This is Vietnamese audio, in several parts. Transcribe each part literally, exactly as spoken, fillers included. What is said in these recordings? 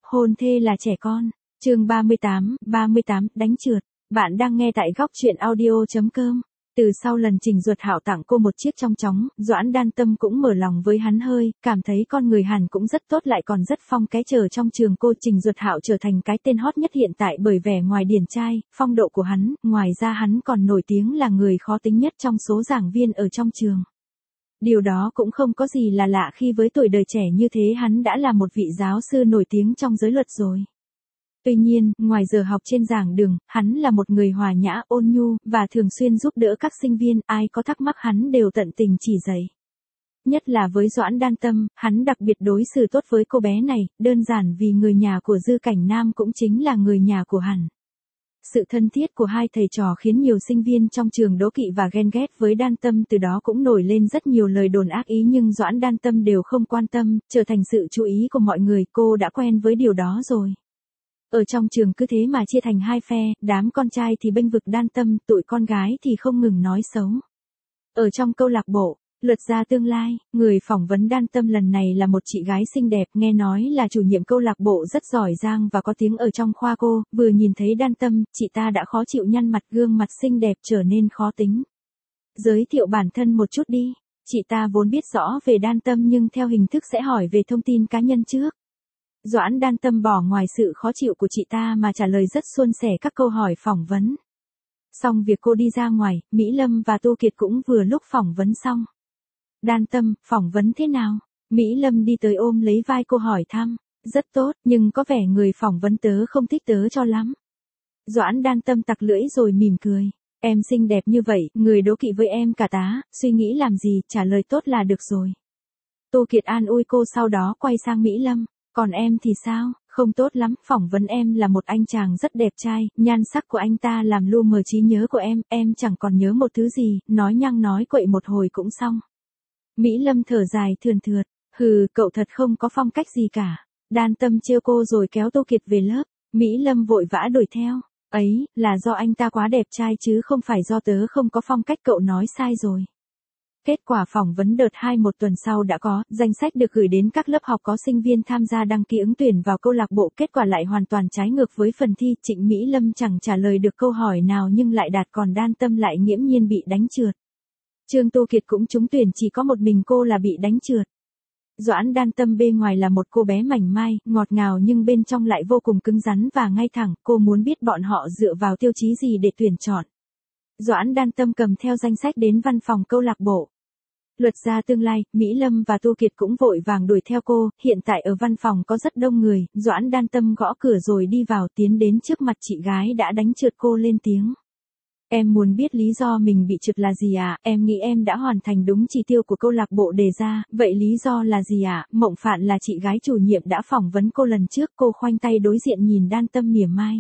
hôn thê là trẻ con. Chương ba mươi tám, ba mươi tám, đánh trượt. Bạn đang nghe tại góc truyện audio chấm com. Từ sau lần Trình Duật Hạo tặng cô một chiếc trong chóng, Doãn Đan Tâm cũng mở lòng với hắn hơi, cảm thấy con người Hàn cũng rất tốt lại còn rất phong cái chờ trong trường cô. Trình Duật Hạo trở thành cái tên hot nhất hiện tại bởi vẻ ngoài điển trai, phong độ của hắn, ngoài ra hắn còn nổi tiếng là người khó tính nhất trong số giảng viên ở trong trường. Điều đó cũng không có gì là lạ khi với tuổi đời trẻ như thế hắn đã là một vị giáo sư nổi tiếng trong giới luật rồi. Tuy nhiên, ngoài giờ học trên giảng đường, hắn là một người hòa nhã, ôn nhu, và thường xuyên giúp đỡ các sinh viên, ai có thắc mắc hắn đều tận tình chỉ dạy. Nhất là với Doãn Đan Tâm, hắn đặc biệt đối xử tốt với cô bé này, đơn giản vì người nhà của Dư Cảnh Nam cũng chính là người nhà của hắn. Sự thân thiết của hai thầy trò khiến nhiều sinh viên trong trường đố kỵ và ghen ghét với Đan Tâm, từ đó cũng nổi lên rất nhiều lời đồn ác ý nhưng Doãn Đan Tâm đều không quan tâm, trở thành sự chú ý của mọi người, cô đã quen với điều đó rồi. Ở trong trường cứ thế mà chia thành hai phe, đám con trai thì bênh vực Đan Tâm, tụi con gái thì không ngừng nói xấu. Ở trong câu lạc bộ, Luật Gia Tương Lai, người phỏng vấn Đan Tâm lần này là một chị gái xinh đẹp, nghe nói là chủ nhiệm câu lạc bộ rất giỏi giang và có tiếng ở trong khoa cô, vừa nhìn thấy Đan Tâm, chị ta đã khó chịu nhăn mặt, gương mặt xinh đẹp trở nên khó tính. Giới thiệu bản thân một chút đi, chị ta vốn biết rõ về Đan Tâm nhưng theo hình thức sẽ hỏi về thông tin cá nhân trước. Doãn Đan Tâm bỏ ngoài sự khó chịu của chị ta mà trả lời rất suôn sẻ các câu hỏi phỏng vấn. Xong việc cô đi ra ngoài, Mỹ Lâm và Tô Kiệt cũng vừa lúc phỏng vấn xong. Đan Tâm, phỏng vấn thế nào? Mỹ Lâm đi tới ôm lấy vai cô hỏi thăm. Rất tốt, nhưng có vẻ người phỏng vấn tớ không thích tớ cho lắm. Doãn Đan Tâm tặc lưỡi rồi mỉm cười. Em xinh đẹp như vậy, người đố kỵ với em cả tá, suy nghĩ làm gì, trả lời tốt là được rồi. Tô Kiệt an ủi cô sau đó quay sang Mỹ Lâm. Còn em thì sao? Không tốt lắm, phỏng vấn em là một anh chàng rất đẹp trai, nhan sắc của anh ta làm lu mờ trí nhớ của em, em chẳng còn nhớ một thứ gì, nói nhăng nói quậy một hồi cũng xong. Mỹ Lâm thở dài thườn thượt, hừ, cậu thật không có phong cách gì cả. Đan Tâm trêu cô rồi kéo Tô Kiệt về lớp, Mỹ Lâm vội vã đuổi theo, ấy, là do anh ta quá đẹp trai chứ không phải do tớ không có phong cách, cậu nói sai rồi. Kết quả phỏng vấn đợt hai một tuần sau đã có, danh sách được gửi đến các lớp học có sinh viên tham gia đăng ký ứng tuyển vào câu lạc bộ, kết quả lại hoàn toàn trái ngược với phần thi, Trịnh Mỹ Lâm chẳng trả lời được câu hỏi nào nhưng lại đạt, còn Đan Tâm lại nghiễm nhiên bị đánh trượt. Trương Tô Kiệt cũng trúng tuyển, chỉ có một mình cô là bị đánh trượt. Doãn Đan Tâm bề ngoài là một cô bé mảnh mai, ngọt ngào nhưng bên trong lại vô cùng cứng rắn và ngay thẳng, cô muốn biết bọn họ dựa vào tiêu chí gì để tuyển chọn. Doãn Đan Tâm cầm theo danh sách đến văn phòng câu lạc bộ. Luật Gia Tương Lai, Mỹ Lâm và Tô Kiệt cũng vội vàng đuổi theo cô, hiện tại ở văn phòng có rất đông người, Doãn Đan Tâm gõ cửa rồi đi vào, tiến đến trước mặt chị gái đã đánh trượt cô lên tiếng. Em muốn biết lý do mình bị trượt là gì à, em nghĩ em đã hoàn thành đúng chỉ tiêu của câu lạc bộ đề ra, vậy lý do là gì à, Mộng Phạn là chị gái chủ nhiệm đã phỏng vấn cô lần trước, cô khoanh tay đối diện nhìn Đan Tâm mỉa mai.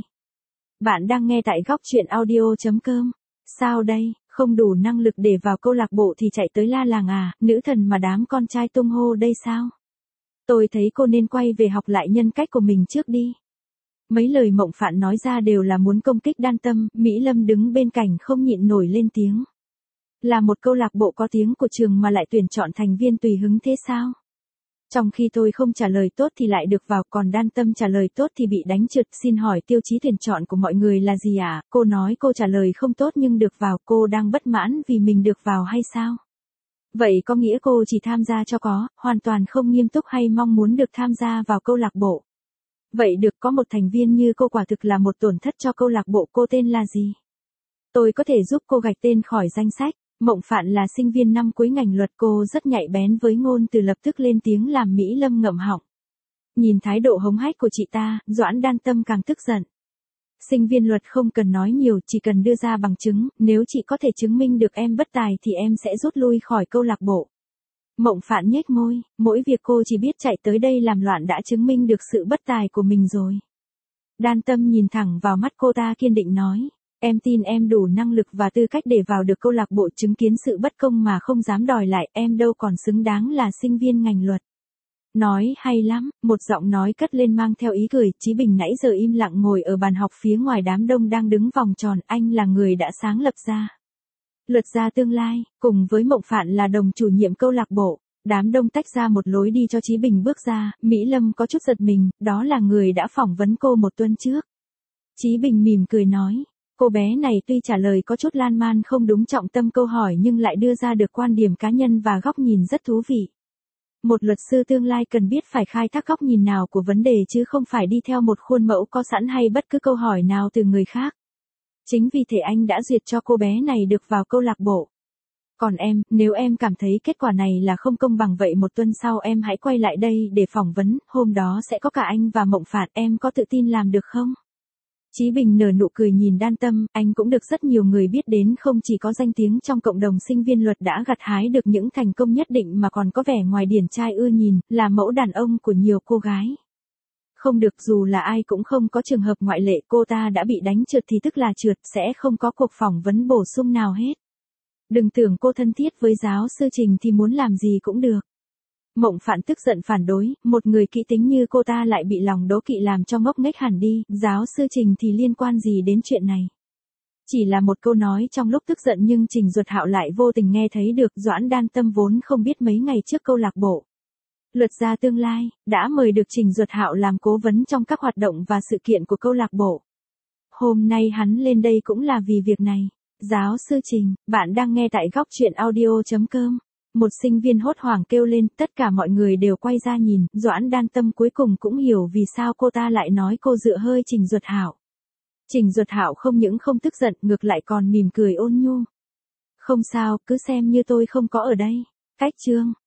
Bạn đang nghe tại góc truyện audio chấm com. Sao đây? Không đủ năng lực để vào câu lạc bộ thì chạy tới la làng à, nữ thần mà đám con trai tung hô đây sao? Tôi thấy cô nên quay về học lại nhân cách của mình trước đi. Mấy lời Mộng Phạn nói ra đều là muốn công kích Đan Tâm, Mỹ Lâm đứng bên cạnh không nhịn nổi lên tiếng. Là một câu lạc bộ có tiếng của trường mà lại tuyển chọn thành viên tùy hứng thế sao? Trong khi tôi không trả lời tốt thì lại được vào, còn Đan Tâm trả lời tốt thì bị đánh trượt, xin hỏi tiêu chí tuyển chọn của mọi người là gì ạ? À? Cô nói cô trả lời không tốt nhưng được vào, cô đang bất mãn vì mình được vào hay sao? Vậy có nghĩa cô chỉ tham gia cho có, hoàn toàn không nghiêm túc hay mong muốn được tham gia vào câu lạc bộ? Vậy được, có một thành viên như cô quả thực là một tổn thất cho câu lạc bộ, cô tên là gì? Tôi có thể giúp cô gạch tên khỏi danh sách. Mộng Phạn là sinh viên năm cuối ngành luật, cô rất nhạy bén với ngôn từ, lập tức lên tiếng làm Mỹ Lâm ngậm họng. Nhìn thái độ hống hách của chị ta, Doãn Đan Tâm càng tức giận. Sinh viên luật không cần nói nhiều, chỉ cần đưa ra bằng chứng, nếu chị có thể chứng minh được em bất tài thì em sẽ rút lui khỏi câu lạc bộ. Mộng Phạn nhếch môi, mỗi việc cô chỉ biết chạy tới đây làm loạn đã chứng minh được sự bất tài của mình rồi. Đan Tâm nhìn thẳng vào mắt cô ta kiên định nói. Em tin em đủ năng lực và tư cách để vào được câu lạc bộ, chứng kiến sự bất công mà không dám đòi lại, em đâu còn xứng đáng là sinh viên ngành luật. Nói hay lắm, một giọng nói cất lên mang theo ý cười, Chí Bình nãy giờ im lặng ngồi ở bàn học phía ngoài đám đông đang đứng vòng tròn, anh là người đã sáng lập ra Luật Gia Tương Lai, cùng với Mộng Phạn là đồng chủ nhiệm câu lạc bộ. Đám đông tách ra một lối đi cho Chí Bình bước ra, Mỹ Lâm có chút giật mình, đó là người đã phỏng vấn cô một tuần trước. Chí Bình mỉm cười nói, cô bé này tuy trả lời có chút lan man không đúng trọng tâm câu hỏi nhưng lại đưa ra được quan điểm cá nhân và góc nhìn rất thú vị. Một luật sư tương lai cần biết phải khai thác góc nhìn nào của vấn đề chứ không phải đi theo một khuôn mẫu có sẵn hay bất cứ câu hỏi nào từ người khác. Chính vì thế anh đã duyệt cho cô bé này được vào câu lạc bộ. Còn em, nếu em cảm thấy kết quả này là không công bằng vậy một tuần sau em hãy quay lại đây để phỏng vấn, hôm đó sẽ có cả anh và Mộng Phạt, em có tự tin làm được không? Chí Bình nở nụ cười nhìn Đan Tâm, anh cũng được rất nhiều người biết đến, không chỉ có danh tiếng trong cộng đồng sinh viên luật đã gặt hái được những thành công nhất định mà còn có vẻ ngoài điển trai ưa nhìn, là mẫu đàn ông của nhiều cô gái. Không được, dù là ai cũng không có trường hợp ngoại lệ, cô ta đã bị đánh trượt thì tức là trượt, sẽ không có cuộc phỏng vấn bổ sung nào hết. Đừng tưởng cô thân thiết với giáo sư Trình thì muốn làm gì cũng được. Mộng Phạn tức giận phản đối, một người kỹ tính như cô ta lại bị lòng đố kỵ làm cho ngốc nghếch hẳn đi, giáo sư Trình thì liên quan gì đến chuyện này. Chỉ là một câu nói trong lúc tức giận nhưng Trình Duật Hạo lại vô tình nghe thấy được. Doãn Đan Tâm vốn không biết mấy ngày trước câu lạc bộ Luật gia tương lai đã mời được Trình Duật Hạo làm cố vấn trong các hoạt động và sự kiện của câu lạc bộ. Hôm nay hắn lên đây cũng là vì việc này. Giáo sư Trình, bạn đang nghe tại góc truyện audio chấm com. Một sinh viên hốt hoảng kêu lên, tất cả mọi người đều quay ra nhìn, Doãn Đan Tâm cuối cùng cũng hiểu vì sao cô ta lại nói cô dựa hơi Trình Duật Hạo. Trình Duật Hạo không những không tức giận, ngược lại còn mỉm cười ôn nhu. Không sao, cứ xem như tôi không có ở đây. Cách chương